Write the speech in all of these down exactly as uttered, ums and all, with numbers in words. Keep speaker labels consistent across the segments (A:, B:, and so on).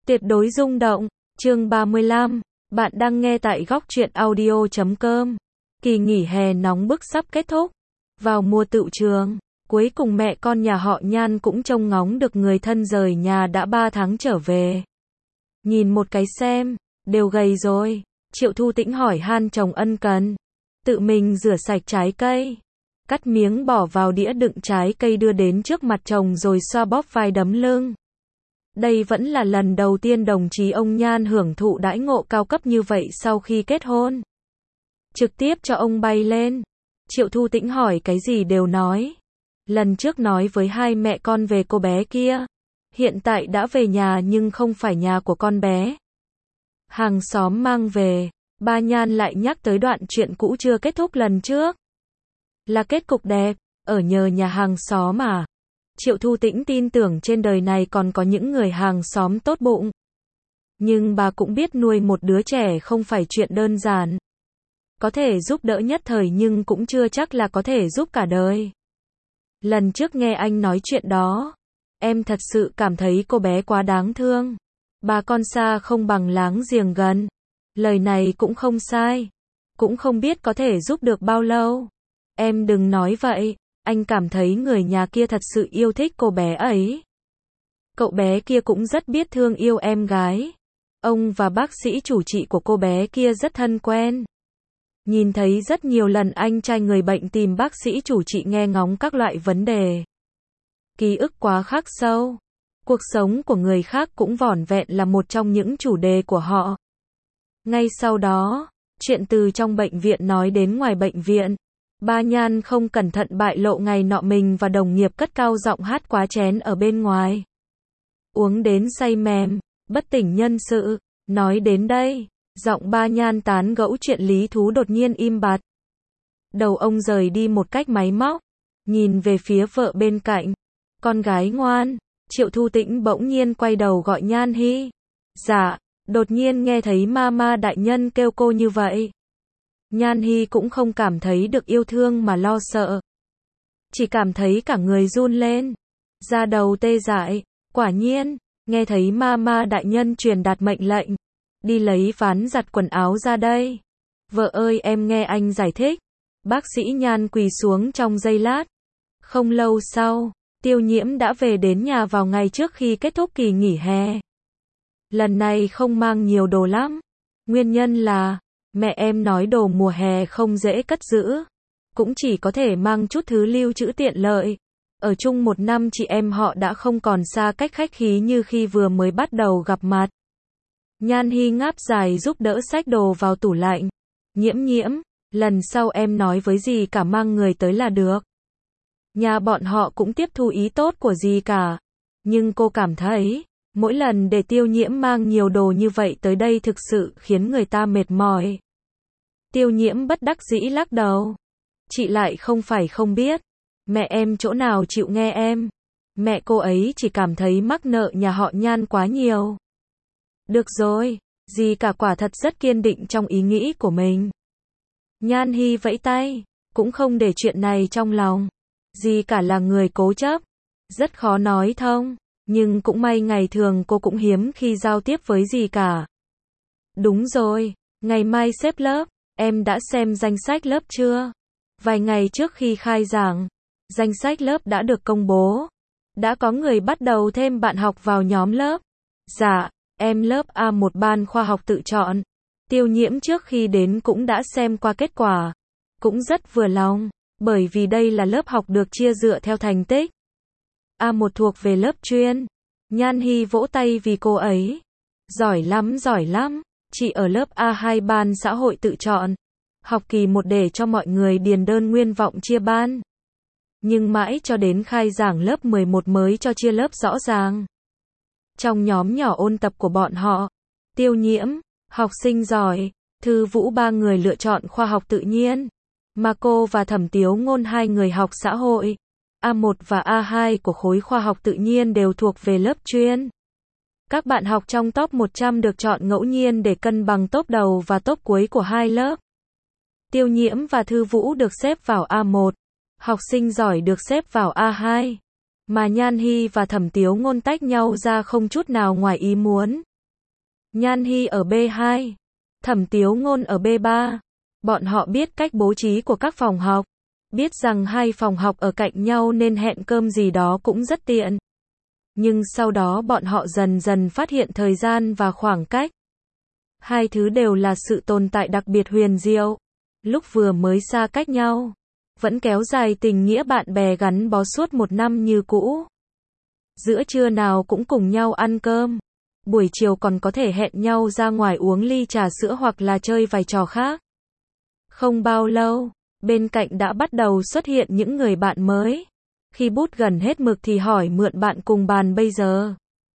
A: Tuyệt đối rung động, chương ba mươi lăm, bạn đang nghe tại góc truyện audio chấm com. Kỳ nghỉ hè nóng bức sắp kết thúc. Vào mùa tựu trường, cuối cùng mẹ con nhà họ Nhan cũng trông ngóng được người thân rời nhà đã ba tháng trở về. Nhìn một cái xem, đều gầy rồi. Triệu Thu Tĩnh hỏi han chồng ân cần. Tự mình rửa sạch trái cây, cắt miếng bỏ vào đĩa đựng trái cây đưa đến trước mặt chồng rồi xoa bóp vai đấm lưng. Đây vẫn là lần đầu tiên đồng chí ông Nhan hưởng thụ đãi ngộ cao cấp như vậy sau khi kết hôn. Trực tiếp cho ông bay lên. Triệu Thu Tĩnh hỏi cái gì đều nói. Lần trước nói với hai mẹ con về cô bé kia. Hiện tại đã về nhà nhưng không phải nhà của con bé. Hàng xóm mang về. Ba Nhan lại nhắc tới đoạn chuyện cũ chưa kết thúc lần trước. Là kết cục đẹp, ở nhờ nhà hàng xóm à. Triệu Thu Tĩnh tin tưởng trên đời này còn có những người hàng xóm tốt bụng. Nhưng bà cũng biết nuôi một đứa trẻ không phải chuyện đơn giản. Có thể giúp đỡ nhất thời nhưng cũng chưa chắc là có thể giúp cả đời. Lần trước nghe anh nói chuyện đó, em thật sự cảm thấy cô bé quá đáng thương. Bà con xa không bằng láng giềng gần. Lời này cũng không sai. Cũng không biết có thể giúp được bao lâu. Em đừng nói vậy. Anh cảm thấy người nhà kia thật sự yêu thích cô bé ấy. Cậu bé kia cũng rất biết thương yêu em gái. Ông và bác sĩ chủ trị của cô bé kia rất thân quen. Nhìn thấy rất nhiều lần anh trai người bệnh tìm bác sĩ chủ trị nghe ngóng các loại vấn đề. Ký ức quá khắc sâu. Cuộc sống của người khác cũng vỏn vẹn là một trong những chủ đề của họ. Ngay sau đó, chuyện từ trong bệnh viện nói đến ngoài bệnh viện. Ba Nhan không cẩn thận bại lộ ngày nọ mình và đồng nghiệp cất cao giọng hát quá chén ở bên ngoài. Uống đến say mềm, bất tỉnh nhân sự. Nói đến đây, giọng Ba Nhan tán gẫu chuyện lý thú đột nhiên im bặt. Đầu ông rời đi một cách máy móc, nhìn về phía vợ bên cạnh. Con gái ngoan. Triệu Thu Tĩnh bỗng nhiên quay đầu gọi Nhan Hi. Dạ, đột nhiên nghe thấy mama đại nhân kêu cô như vậy. Nhan Hi cũng không cảm thấy được yêu thương mà lo sợ. Chỉ cảm thấy cả người run lên. Da đầu tê dại. Quả nhiên, nghe thấy mama đại nhân truyền đạt mệnh lệnh. Đi lấy ván giặt quần áo ra đây. Vợ ơi em nghe anh giải thích. Bác sĩ Nhan quỳ xuống trong giây lát. Không lâu sau, Tiêu Nhiễm đã về đến nhà vào ngày trước khi kết thúc kỳ nghỉ hè. Lần này không mang nhiều đồ lắm. Nguyên nhân là mẹ em nói đồ mùa hè không dễ cất giữ. Cũng chỉ có thể mang chút thứ lưu trữ tiện lợi. Ở chung một năm chị em họ đã không còn xa cách khách khí như khi vừa mới bắt đầu gặp mặt. Nhan Hi ngáp dài giúp đỡ xách đồ vào tủ lạnh. Nhiễm nhiễm, lần sau em nói với dì cả mang người tới là được. Nhà bọn họ cũng tiếp thu ý tốt của dì cả. Nhưng cô cảm thấy, mỗi lần để Tiêu Nhiễm mang nhiều đồ như vậy tới đây thực sự khiến người ta mệt mỏi. Tiêu Nhiễm bất đắc dĩ lắc đầu. Chị lại không phải không biết. Mẹ em chỗ nào chịu nghe em. Mẹ cô ấy chỉ cảm thấy mắc nợ nhà họ Nhan quá nhiều. Được rồi, dì cả quả thật rất kiên định trong ý nghĩ của mình. Nhan Hi vẫy tay, cũng không để chuyện này trong lòng. Dì cả là người cố chấp, rất khó nói thông. Nhưng cũng may ngày thường cô cũng hiếm khi giao tiếp với dì cả. Đúng rồi, ngày mai xếp lớp, em đã xem danh sách lớp chưa? Vài ngày trước khi khai giảng, danh sách lớp đã được công bố. Đã có người bắt đầu thêm bạn học vào nhóm lớp. Dạ, em lớp A một ban khoa học tự chọn. Tiêu Nhiễm trước khi đến cũng đã xem qua kết quả. Cũng rất vừa lòng, bởi vì đây là lớp học được chia dựa theo thành tích. A một thuộc về lớp chuyên. Nhan Hi vỗ tay vì cô ấy. Giỏi lắm giỏi lắm. Chị ở lớp A hai ban xã hội tự chọn. Học kỳ một để cho mọi người điền đơn nguyên vọng chia ban. Nhưng mãi cho đến khai giảng lớp mười một mới cho chia lớp rõ ràng. Trong nhóm nhỏ ôn tập của bọn họ, Tiêu Nhiễm, học sinh giỏi, Thư Vũ ba người lựa chọn khoa học tự nhiên. Mà cô và Thẩm Tiếu Ngôn hai người học xã hội. A một và A hai của khối khoa học tự nhiên đều thuộc về lớp chuyên. Các bạn học trong top một trăm được chọn ngẫu nhiên để cân bằng top đầu và top cuối của hai lớp. Tiêu Nhiễm và Thư Vũ được xếp vào A một, học sinh giỏi được xếp vào A hai. Mà Nhan Hi và Thẩm Tiếu Ngôn tách nhau ra không chút nào ngoài ý muốn. Nhan Hy ở B hai, Thẩm Tiếu Ngôn ở B ba. Bọn họ biết cách bố trí của các phòng học, biết rằng hai phòng học ở cạnh nhau nên hẹn cơm gì đó cũng rất tiện. Nhưng sau đó bọn họ dần dần phát hiện thời gian và khoảng cách. Hai thứ đều là sự tồn tại đặc biệt huyền diệu. Lúc vừa mới xa cách nhau, vẫn kéo dài tình nghĩa bạn bè gắn bó suốt một năm như cũ. Giữa trưa nào cũng cùng nhau ăn cơm. Buổi chiều còn có thể hẹn nhau ra ngoài uống ly trà sữa hoặc là chơi vài trò khác. Không bao lâu, bên cạnh đã bắt đầu xuất hiện những người bạn mới. Khi bút gần hết mực thì hỏi mượn bạn cùng bàn bây giờ.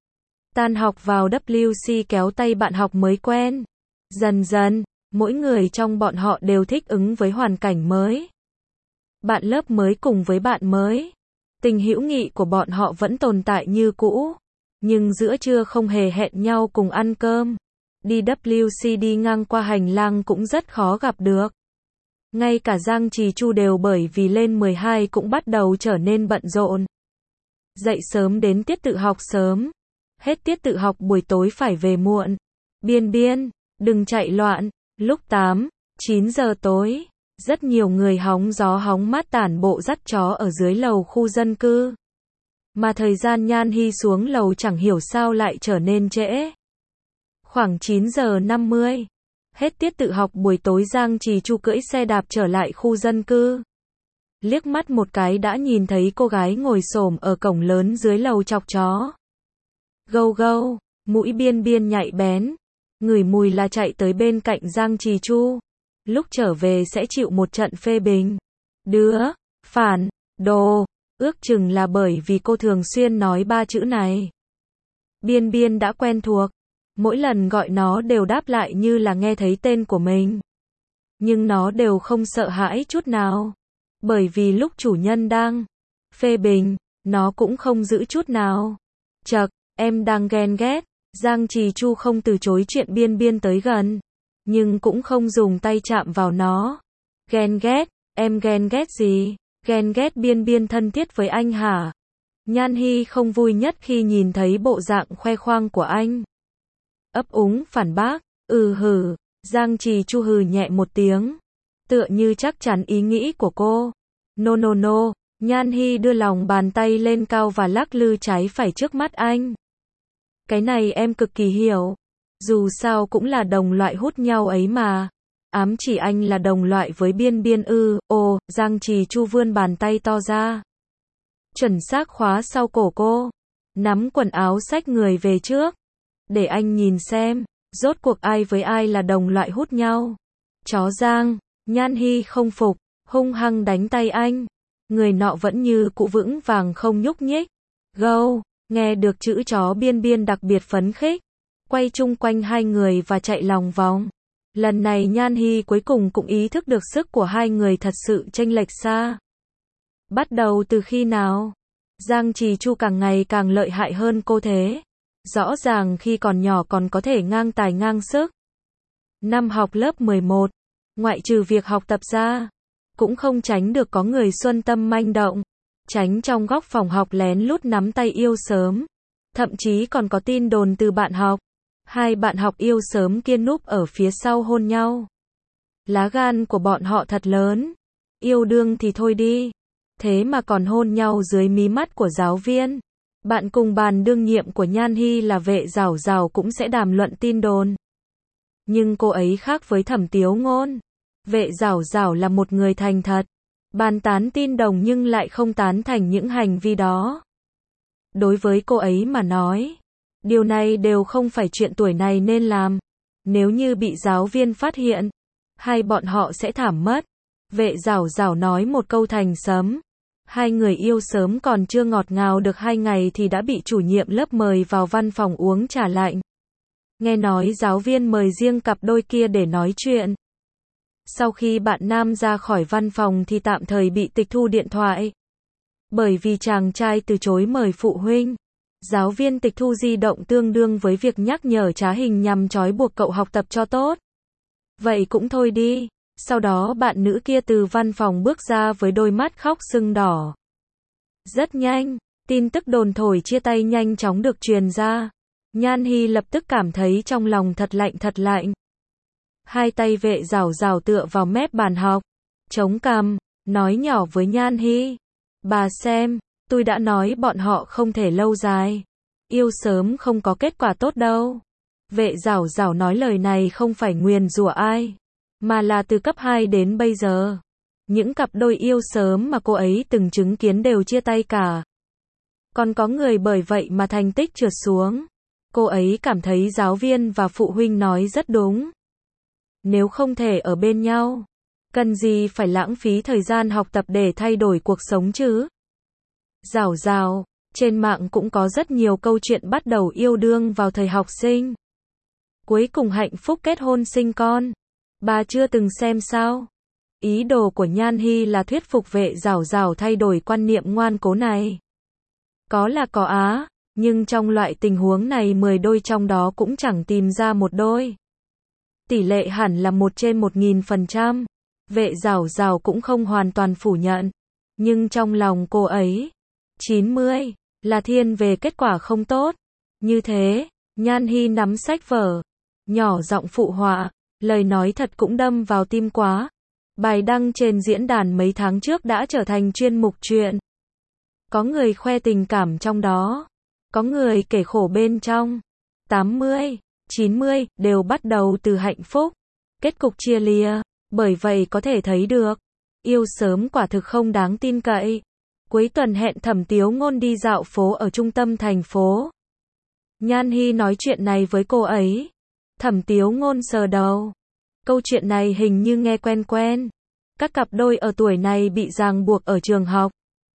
A: Tan học vào W C kéo tay bạn học mới quen. Dần dần, mỗi người trong bọn họ đều thích ứng với hoàn cảnh mới. Bạn lớp mới cùng với bạn mới. Tình hữu nghị của bọn họ vẫn tồn tại như cũ. Nhưng giữa trưa không hề hẹn nhau cùng ăn cơm. Đi W C đi ngang qua hành lang cũng rất khó gặp được. Ngay cả Giang Trì Chu đều bởi vì lên mười hai cũng bắt đầu trở nên bận rộn. Dậy sớm đến tiết tự học sớm. Hết tiết tự học buổi tối phải về muộn. Biên biên, đừng chạy loạn. Lúc tám, chín giờ tối, rất nhiều người hóng gió hóng mát tản bộ dắt chó ở dưới lầu khu dân cư. Mà thời gian Nhan Hy xuống lầu chẳng hiểu sao lại trở nên trễ. Khoảng chín giờ năm mươi. Hết tiết tự học buổi tối Giang Trì Chu cưỡi xe đạp trở lại khu dân cư. Liếc mắt một cái đã nhìn thấy cô gái ngồi xổm ở cổng lớn dưới lầu chọc chó. Gâu gâu, mũi biên biên nhạy bén. Ngửi mùi là chạy tới bên cạnh Giang Trì Chu. Lúc trở về sẽ chịu một trận phê bình. Đứa, phản, đồ, ước chừng là bởi vì cô thường xuyên nói ba chữ này. Biên biên đã quen thuộc. Mỗi lần gọi nó đều đáp lại như là nghe thấy tên của mình. Nhưng nó đều không sợ hãi chút nào. Bởi vì lúc chủ nhân đang phê bình, nó cũng không giữ chút nào. Chậc, em đang ghen ghét. Giang Trì Chu không từ chối chuyện biên biên tới gần. Nhưng cũng không dùng tay chạm vào nó. Ghen ghét, em ghen ghét gì? Ghen ghét biên biên thân thiết với anh hả? Nhan Hy không vui nhất khi nhìn thấy bộ dạng khoe khoang của anh. Ấp úng phản bác, ừ hử, Giang Trì Chu hừ nhẹ một tiếng. Tựa như chắc chắn ý nghĩ của cô. No no no, Nhan Hy đưa lòng bàn tay lên cao và lắc lư trái phải trước mắt anh. Cái này em cực kỳ hiểu. Dù sao cũng là đồng loại hút nhau ấy mà. Ám chỉ anh là đồng loại với biên biên ư, ồ, Giang Trì Chu vươn bàn tay to ra. Chuẩn xác khóa sau cổ cô. Nắm quần áo xách người về trước. Để anh nhìn xem, rốt cuộc ai với ai là đồng loại hút nhau. Chó Giang, Nhan Hy không phục, hung hăng đánh tay anh. Người nọ vẫn như cũ vững vàng không nhúc nhích. Gâu, nghe được chữ chó biên biên đặc biệt phấn khích. Quay chung quanh hai người và chạy lòng vòng. Lần này Nhan Hy cuối cùng cũng ý thức được sức của hai người thật sự chênh lệch xa. Bắt đầu từ khi nào? Giang Trì Chu càng ngày càng lợi hại hơn cô thế. Rõ ràng khi còn nhỏ còn có thể ngang tài ngang sức. Năm học lớp mười một, ngoại trừ việc học tập ra, cũng không tránh được có người xuân tâm manh động. Tránh trong góc phòng học lén lút nắm tay yêu sớm. Thậm chí còn có tin đồn từ bạn học. Hai bạn học yêu sớm kia núp ở phía sau hôn nhau. Lá gan của bọn họ thật lớn. Yêu đương thì thôi đi. Thế mà còn hôn nhau dưới mí mắt của giáo viên. Bạn cùng bàn đương nhiệm của Nhan Hy là Vệ Giảo Giảo cũng sẽ đàm luận tin đồn. Nhưng cô ấy khác với Thẩm Tiếu Ngôn. Vệ Giảo Giảo là một người thành thật. Bàn tán tin đồn nhưng lại không tán thành những hành vi đó. Đối với cô ấy mà nói, điều này đều không phải chuyện tuổi này nên làm. Nếu như bị giáo viên phát hiện, hai bọn họ sẽ thảm mất. Vệ Giảo Giảo nói một câu thành sấm. Hai người yêu sớm còn chưa ngọt ngào được hai ngày thì đã bị chủ nhiệm lớp mời vào văn phòng uống trà lạnh. Nghe nói giáo viên mời riêng cặp đôi kia để nói chuyện. Sau khi bạn nam ra khỏi văn phòng thì tạm thời bị tịch thu điện thoại. Bởi vì chàng trai từ chối mời phụ huynh. Giáo viên tịch thu di động tương đương với việc nhắc nhở trá hình nhằm trói buộc cậu học tập cho tốt. Vậy cũng thôi đi. Sau đó bạn nữ kia từ văn phòng bước ra với đôi mắt khóc sưng đỏ. Rất nhanh, tin tức đồn thổi chia tay nhanh chóng được truyền ra. Nhan Hy lập tức cảm thấy trong lòng thật lạnh thật lạnh. Hai tay Vệ Giảo Giảo tựa vào mép bàn học, chống cằm, nói nhỏ với Nhan Hy. Bà xem, tôi đã nói bọn họ không thể lâu dài. Yêu sớm không có kết quả tốt đâu. Vệ Giảo Giảo nói lời này không phải nguyền rủa ai, mà là từ cấp hai đến bây giờ. Những cặp đôi yêu sớm mà cô ấy từng chứng kiến đều chia tay cả. Còn có người bởi vậy mà thành tích trượt xuống. Cô ấy cảm thấy giáo viên và phụ huynh nói rất đúng. Nếu không thể ở bên nhau, cần gì phải lãng phí thời gian học tập để thay đổi cuộc sống chứ? Giảo Giảo, trên mạng cũng có rất nhiều câu chuyện bắt đầu yêu đương vào thời học sinh. Cuối cùng hạnh phúc kết hôn sinh con. Bà chưa từng xem sao? Ý đồ của Nhan Hy là thuyết phục Vệ Giảo Giảo thay đổi quan niệm ngoan cố này. Có là có á, nhưng trong loại tình huống này mười đôi trong đó cũng chẳng tìm ra một đôi. Tỷ lệ hẳn là một trên một nghìn phần trăm. Vệ Giảo Giảo cũng không hoàn toàn phủ nhận. Nhưng trong lòng cô ấy, chín mươi, là thiên về kết quả không tốt. Như thế, Nhan Hy nắm sách vở, nhỏ giọng phụ họa, lời nói thật cũng đâm vào tim quá. Bài đăng trên diễn đàn mấy tháng trước đã trở thành chuyên mục chuyện. Có người khoe tình cảm trong đó, có người kể khổ bên trong. tám mươi, chín mươi đều bắt đầu từ hạnh phúc, kết cục chia lìa, bởi vậy có thể thấy được, yêu sớm quả thực không đáng tin cậy. Cuối tuần hẹn Thẩm Tiếu Ngôn đi dạo phố ở trung tâm thành phố. Nhan Hy nói chuyện này với cô ấy. Thẩm Tiếu Ngôn sờ đầu. Câu chuyện này hình như nghe quen quen. Các cặp đôi ở tuổi này bị ràng buộc ở trường học.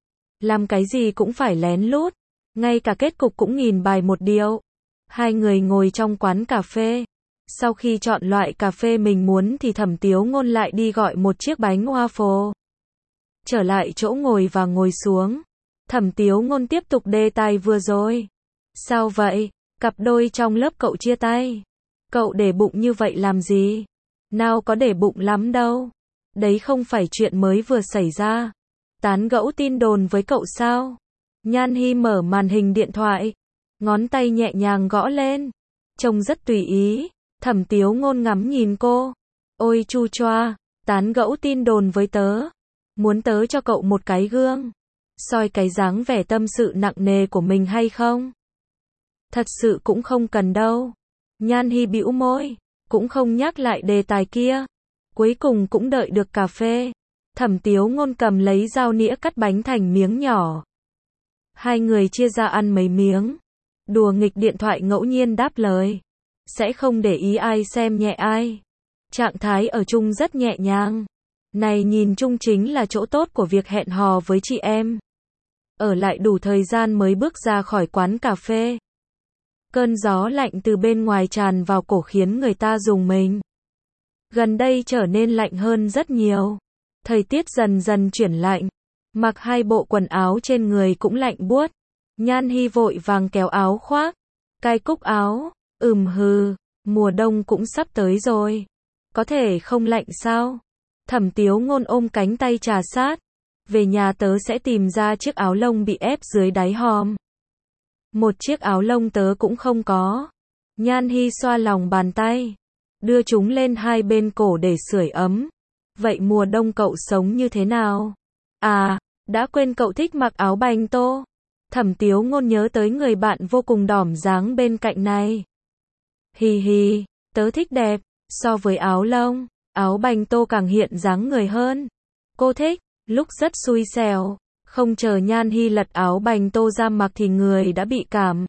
A: Làm cái gì cũng phải lén lút. Ngay cả kết cục cũng nghìn bài một điệu. Hai người ngồi trong quán cà phê. Sau khi chọn loại cà phê mình muốn thì Thẩm Tiếu Ngôn lại đi gọi một chiếc bánh waffle. Trở lại chỗ ngồi và ngồi xuống. Thẩm Tiếu Ngôn tiếp tục đề tài vừa rồi. Sao vậy? Cặp đôi trong lớp cậu chia tay. Cậu để bụng như vậy làm gì? Nào có để bụng lắm đâu. Đấy không phải chuyện mới vừa xảy ra. Tán gẫu tin đồn với cậu sao? Nhan Hy mở màn hình điện thoại. Ngón tay nhẹ nhàng gõ lên. Trông rất tùy ý. Thẩm Tiếu Ngôn ngắm nhìn cô. Ôi chu choa, tán gẫu tin đồn với tớ. Muốn tớ cho cậu một cái gương. Soi cái dáng vẻ tâm sự nặng nề của mình hay không? Thật sự cũng không cần đâu. Nhan Hy bĩu môi. Cũng không nhắc lại đề tài kia. Cuối cùng cũng đợi được cà phê. Thẩm Tiếu Ngôn cầm lấy dao nĩa cắt bánh thành miếng nhỏ. Hai người chia ra ăn mấy miếng. Đùa nghịch điện thoại ngẫu nhiên đáp lời. Sẽ không để ý ai xem nhẹ ai. Trạng thái ở chung rất nhẹ nhàng. Này nhìn chung chính là chỗ tốt của việc hẹn hò với chị em. Ở lại đủ thời gian mới bước ra khỏi quán cà phê. Cơn gió lạnh từ bên ngoài tràn vào cổ khiến người ta rùng mình. Gần đây trở nên lạnh hơn rất nhiều. Thời tiết dần dần chuyển lạnh. Mặc hai bộ quần áo trên người cũng lạnh buốt. Nhan Hy vội vàng kéo áo khoác. Cài cúc áo. Ừm hừ, mùa đông cũng sắp tới rồi. Có thể không lạnh sao? Thẩm Tiếu Ngôn ôm cánh tay trà sát. Về nhà tớ sẽ tìm ra chiếc áo lông bị ép dưới đáy hòm. Một chiếc áo lông tớ cũng không có. Nhan Hy xoa lòng bàn tay. Đưa chúng lên hai bên cổ để sưởi ấm. Vậy mùa đông cậu sống như thế nào? À, đã quên cậu thích mặc áo bành tô. Thẩm Tiếu Ngôn nhớ tới người bạn vô cùng đỏm dáng bên cạnh này. Hì hì, tớ thích đẹp. So với áo lông, áo bành tô càng hiện dáng người hơn. Cô thích, lúc rất xui xẻo. Không chờ Nhan Hy lật áo bành tô ra mặc thì người đã bị cảm.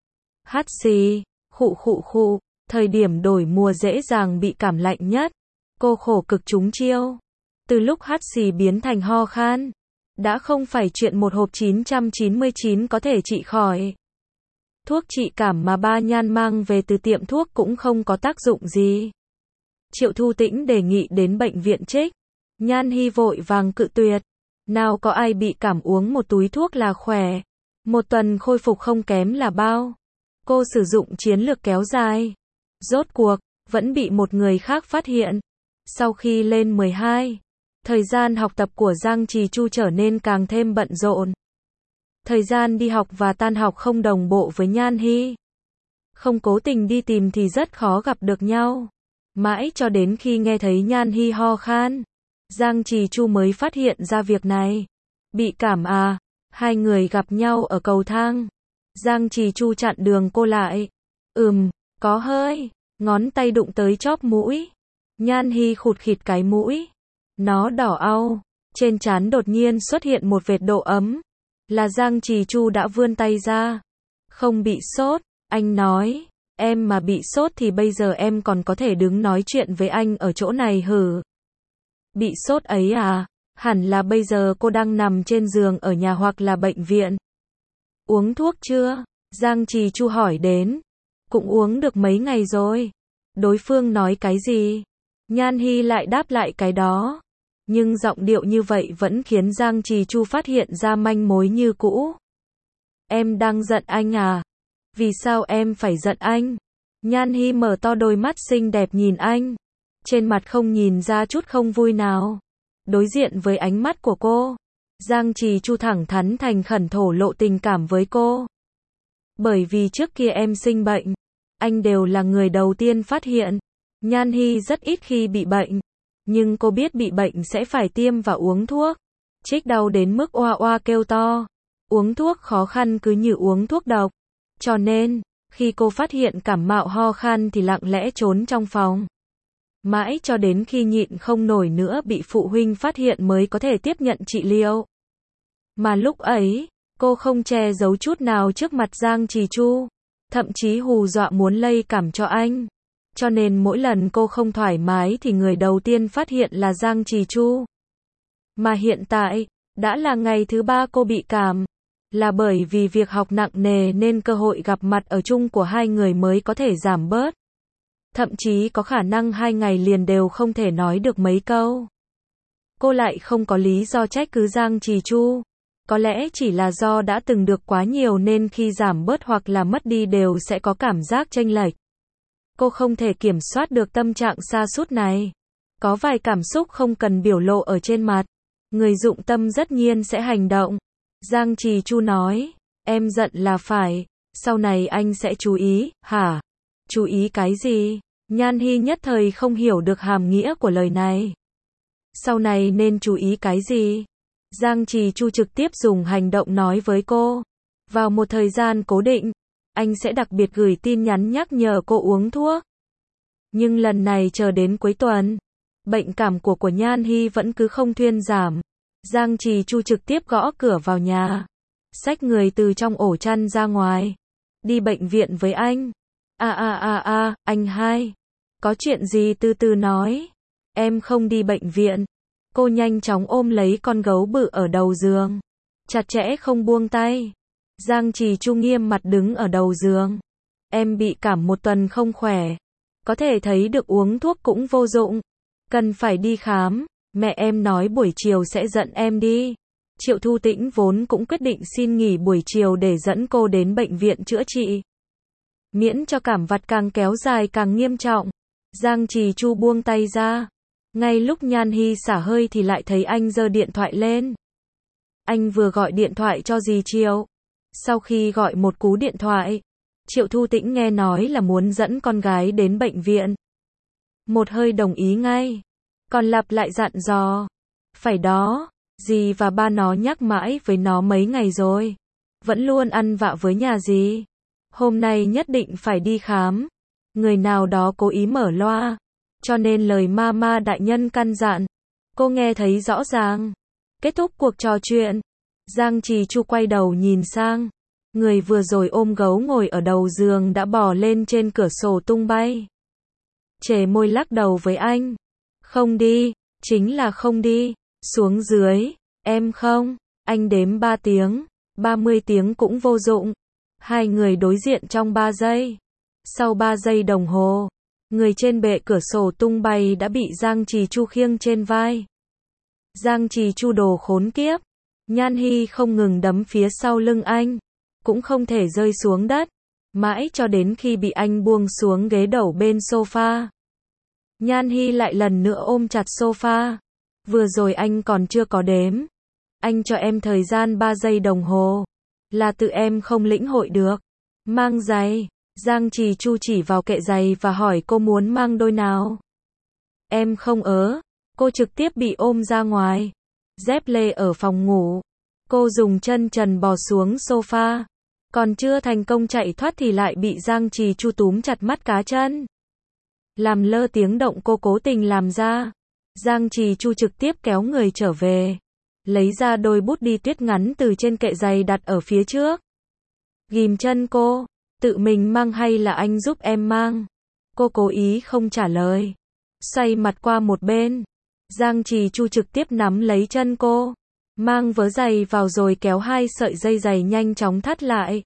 A: Hắt xì, khụ khụ khụ, thời điểm đổi mùa dễ dàng bị cảm lạnh nhất. Cô khổ cực trúng chiêu. Từ lúc hắt xì biến thành ho khan, đã không phải chuyện một hộp chín trăm chín mươi chín có thể trị khỏi. Thuốc trị cảm mà ba Nhan mang về từ tiệm thuốc cũng không có tác dụng gì. Triệu Thu Tĩnh đề nghị đến bệnh viện trích. Nhan Hy vội vàng cự tuyệt. Nào có ai bị cảm uống một túi thuốc là khỏe. Một tuần khôi phục không kém là bao. Cô sử dụng chiến lược kéo dài. Rốt cuộc, vẫn bị một người khác phát hiện. Sau khi lên mười hai, thời gian học tập của Giang Trì Chu trở nên càng thêm bận rộn. Thời gian đi học và tan học không đồng bộ với Nhan Hy. Không cố tình đi tìm thì rất khó gặp được nhau. Mãi cho đến khi nghe thấy Nhan Hy ho khan, Giang Trì Chu mới phát hiện ra việc này. Bị cảm à? Hai người gặp nhau ở cầu thang. Giang Trì Chu chặn đường cô lại. Ừm, có hơi. Ngón tay đụng tới chóp mũi. Nhan Hy khụt khịt cái mũi. Nó đỏ au. Trên trán đột nhiên xuất hiện một vệt độ ấm. Là Giang Trì Chu đã vươn tay ra. Không bị sốt, anh nói. Em mà bị sốt thì bây giờ em còn có thể đứng nói chuyện với anh ở chỗ này hử? Bị sốt ấy à? Hẳn là bây giờ cô đang nằm trên giường ở nhà hoặc là bệnh viện. Uống thuốc chưa? Giang Trì Chu hỏi đến. Cũng uống được mấy ngày rồi. Đối phương nói cái gì? Nhan Hy lại đáp lại cái đó. Nhưng giọng điệu như vậy vẫn khiến Giang Trì Chu phát hiện ra manh mối như cũ. Em đang giận anh à? Vì sao em phải giận anh? Nhan Hy mở to đôi mắt xinh đẹp nhìn anh. Trên mặt không nhìn ra chút không vui nào. Đối diện với ánh mắt của cô, Giang Trì Chu thẳng thắn thành khẩn thổ lộ tình cảm với cô. Bởi vì trước kia em sinh bệnh, anh đều là người đầu tiên phát hiện. Nhan Hy rất ít khi bị bệnh, nhưng cô biết bị bệnh sẽ phải tiêm và uống thuốc. Trích đau đến mức oa oa kêu to. Uống thuốc khó khăn cứ như uống thuốc độc. Cho nên, khi cô phát hiện cảm mạo ho khan thì lặng lẽ trốn trong phòng. Mãi cho đến khi nhịn không nổi nữa bị phụ huynh phát hiện mới có thể tiếp nhận trị liệu. Mà lúc ấy, cô không che giấu chút nào trước mặt Giang Trì Chu. Thậm chí hù dọa muốn lây cảm cho anh. Cho nên mỗi lần cô không thoải mái thì người đầu tiên phát hiện là Giang Trì Chu. Mà hiện tại, đã là ngày thứ ba cô bị cảm. Là bởi vì việc học nặng nề nên cơ hội gặp mặt ở chung của hai người mới có thể giảm bớt. Thậm chí có khả năng hai ngày liền đều không thể nói được mấy câu. Cô lại không có lý do trách cứ Giang Trì Chu. Có lẽ chỉ là do đã từng được quá nhiều nên khi giảm bớt hoặc là mất đi đều sẽ có cảm giác chênh lệch. Cô không thể kiểm soát được tâm trạng sa sút này. Có vài cảm xúc không cần biểu lộ ở trên mặt. Người dụng tâm rất nhiên sẽ hành động. Giang Trì Chu nói, em giận là phải, sau này anh sẽ chú ý, hả? Chú ý cái gì? Nhan Hy nhất thời không hiểu được hàm nghĩa của lời này. Sau này nên chú ý cái gì? Giang Trì Chu trực tiếp dùng hành động nói với cô. Vào một thời gian cố định, anh sẽ đặc biệt gửi tin nhắn nhắc nhở cô uống thuốc. Nhưng lần này chờ đến cuối tuần, bệnh cảm của của Nhan Hy vẫn cứ không thuyên giảm. Giang Trì Chu trực tiếp gõ cửa vào nhà. Xách người từ trong ổ chăn ra ngoài. Đi bệnh viện với anh. À à à à, anh hai. Có chuyện gì từ từ nói. Em không đi bệnh viện. Cô nhanh chóng ôm lấy con gấu bự ở đầu giường. Chặt chẽ không buông tay. Giang Trì Chu nghiêm mặt đứng ở đầu giường. Em bị cảm một tuần không khỏe. Có thể thấy được uống thuốc cũng vô dụng. Cần phải đi khám. Mẹ em nói buổi chiều sẽ dẫn em đi. Triệu Thu Tĩnh vốn cũng quyết định xin nghỉ buổi chiều để dẫn cô đến bệnh viện chữa trị. Miễn cho cảm vặt càng kéo dài càng nghiêm trọng. Giang Trì Chu buông tay ra. Ngay lúc Nhan Hy xả hơi thì lại thấy anh giơ điện thoại lên. Anh vừa gọi điện thoại cho dì Triệu. Sau khi gọi một cú điện thoại, Triệu Thu Tĩnh nghe nói là muốn dẫn con gái đến bệnh viện. Một hơi đồng ý ngay. Còn lặp lại dặn dò. Phải đó, dì và ba nó nhắc mãi với nó mấy ngày rồi. Vẫn luôn ăn vạ với nhà dì. Hôm nay nhất định phải đi khám. Người nào đó cố ý mở loa. Cho nên lời mama đại nhân căn dặn. Cô nghe thấy rõ ràng. Kết thúc cuộc trò chuyện. Giang Trì Chu quay đầu nhìn sang. Người vừa rồi ôm gấu ngồi ở đầu giường đã bò lên trên cửa sổ tung bay. Chề môi lắc đầu với anh. Không đi, chính là không đi. Xuống dưới, em không. Anh đếm ba tiếng. ba mươi tiếng cũng vô dụng. Hai người đối diện trong ba giây. Sau ba giây đồng hồ, người trên bệ cửa sổ tung bay đã bị Giang Trì Chu khiêng trên vai. Giang Trì Chu đồ khốn kiếp. Nhan Hy không ngừng đấm phía sau lưng anh. Cũng không thể rơi xuống đất. Mãi cho đến khi bị anh buông xuống ghế đầu bên sofa. Nhan Hy lại lần nữa ôm chặt sofa. Vừa rồi anh còn chưa có đếm. Anh cho em thời gian ba giây đồng hồ. Là tự em không lĩnh hội được. Mang giày. Giang Trì Chu chỉ vào kệ giày và hỏi cô muốn mang đôi nào. Em không ớ. Cô trực tiếp bị ôm ra ngoài. Dép lê ở phòng ngủ. Cô dùng chân trần bò xuống sofa. Còn chưa thành công chạy thoát thì lại bị Giang Trì Chu túm chặt mắt cá chân. Làm lơ tiếng động cô cố tình làm ra. Giang Trì Chu trực tiếp kéo người trở về. Lấy ra đôi bút đi tuyết ngắn từ trên kệ giày đặt ở phía trước. Ghim chân cô. Tự mình mang hay là anh giúp em mang? Cô cố ý không trả lời. Xoay mặt qua một bên. Giang Trì Chu trực tiếp nắm lấy chân cô. Mang vớ giày vào rồi kéo hai sợi dây giày nhanh chóng thắt lại.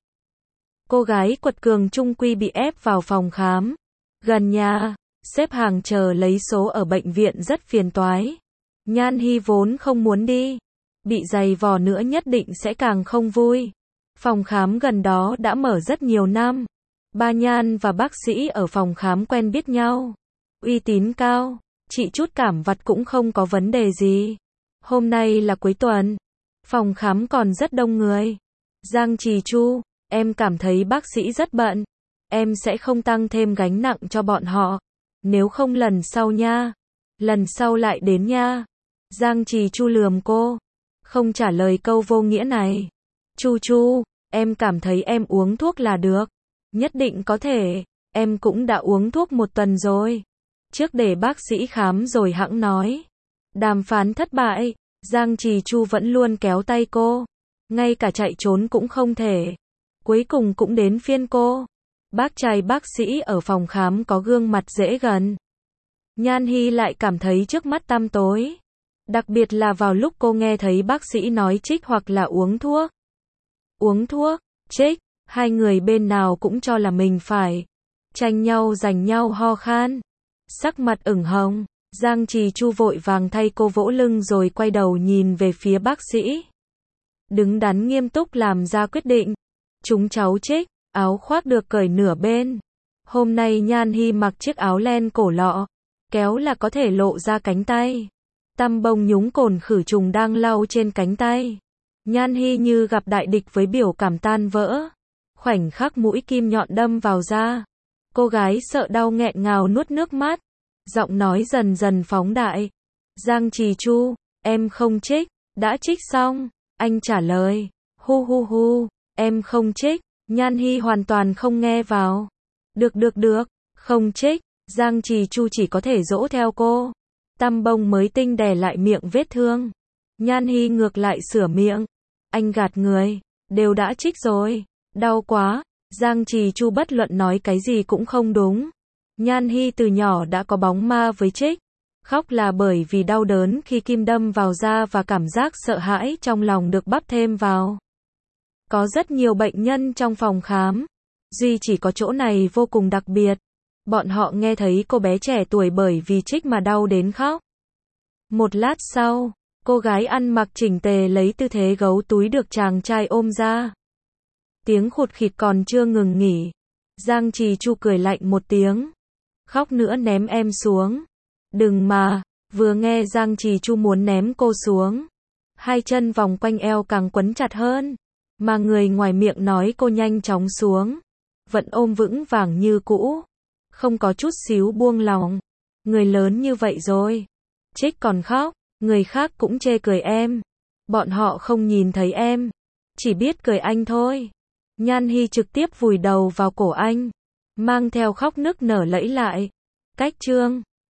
A: Cô gái quật cường chung quy bị ép vào phòng khám. Gần nhà, xếp hàng chờ lấy số ở bệnh viện rất phiền toái. Nhan Hi vốn không muốn đi. Bị giày vò nữa nhất định sẽ càng không vui. Phòng khám gần đó đã mở rất nhiều năm. Ba Nhan và bác sĩ ở phòng khám quen biết nhau. Uy tín cao, trị chút cảm vặt cũng không có vấn đề gì. Hôm nay là cuối tuần. Phòng khám còn rất đông người. Giang Trì Chu, em cảm thấy bác sĩ rất bận. Em sẽ không tăng thêm gánh nặng cho bọn họ. Nếu không lần sau nha. Lần sau lại đến nha. Giang Trì Chu lườm cô. Không trả lời câu vô nghĩa này. Chu Chu, em cảm thấy em uống thuốc là được. Nhất định có thể. Em cũng đã uống thuốc một tuần rồi. Trước để bác sĩ khám rồi hẵng nói. Đàm phán thất bại. Giang Trì Chu vẫn luôn kéo tay cô. Ngay cả chạy trốn cũng không thể. Cuối cùng cũng đến phiên cô. Bác trai bác sĩ ở phòng khám có gương mặt dễ gần. Nhan Hi lại cảm thấy trước mắt tăm tối. Đặc biệt là vào lúc cô nghe thấy bác sĩ nói trích hoặc là uống thuốc. Uống thuốc, trích, hai người bên nào cũng cho là mình phải. Tranh nhau giành nhau ho khan. Sắc mặt ửng hồng. Giang Trì Chu vội vàng thay cô vỗ lưng rồi quay đầu nhìn về phía bác sĩ. Đứng đắn nghiêm túc làm ra quyết định. Chúng cháu trích, áo khoác được cởi nửa bên. Hôm nay Nhan Hi mặc chiếc áo len cổ lọ. Kéo là có thể lộ ra cánh tay. Tăm bông nhúng cồn khử trùng đang lau trên cánh tay. Nhan Hi như gặp đại địch với biểu cảm tan vỡ. Khoảnh khắc mũi kim nhọn đâm vào da. Cô gái sợ đau nghẹn ngào nuốt nước mắt. Giọng nói dần dần phóng đại. Giang Trì Chu, em không trích. Đã trích xong. Anh trả lời. Hu hu hu, em không trích. Nhan Hi hoàn toàn không nghe vào. Được được được, không trích. Giang Trì Chu chỉ có thể dỗ theo cô. Tăm bông mới tinh đè lại miệng vết thương. Nhan Hi ngược lại sửa miệng. Anh gạt người. Đều đã trích rồi. Đau quá. Giang Trì Chu bất luận nói cái gì cũng không đúng. Nhan Hi từ nhỏ đã có bóng ma với trích. Khóc là bởi vì đau đớn khi kim đâm vào da và cảm giác sợ hãi trong lòng được bắp thêm vào. Có rất nhiều bệnh nhân trong phòng khám. Duy chỉ có chỗ này vô cùng đặc biệt. Bọn họ nghe thấy cô bé trẻ tuổi bởi vì trích mà đau đến khóc. Một lát sau, cô gái ăn mặc chỉnh tề lấy tư thế gấu túi được chàng trai ôm ra. Tiếng khụt khịt còn chưa ngừng nghỉ. Giang Trì Chu cười lạnh một tiếng. Khóc nữa ném em xuống. Đừng mà. Vừa nghe Giang Trì Chu muốn ném cô xuống. Hai chân vòng quanh eo càng quấn chặt hơn. Mà người ngoài miệng nói cô nhanh chóng xuống. Vẫn ôm vững vàng như cũ. Không có chút xíu buông lòng. Người lớn như vậy rồi. Trích còn khóc. Người khác cũng chê cười em. Bọn họ không nhìn thấy em. Chỉ biết cười anh thôi. Nhan Hi trực tiếp vùi đầu vào cổ anh. Mang theo khóc nức nở lẫy lại. Cách chương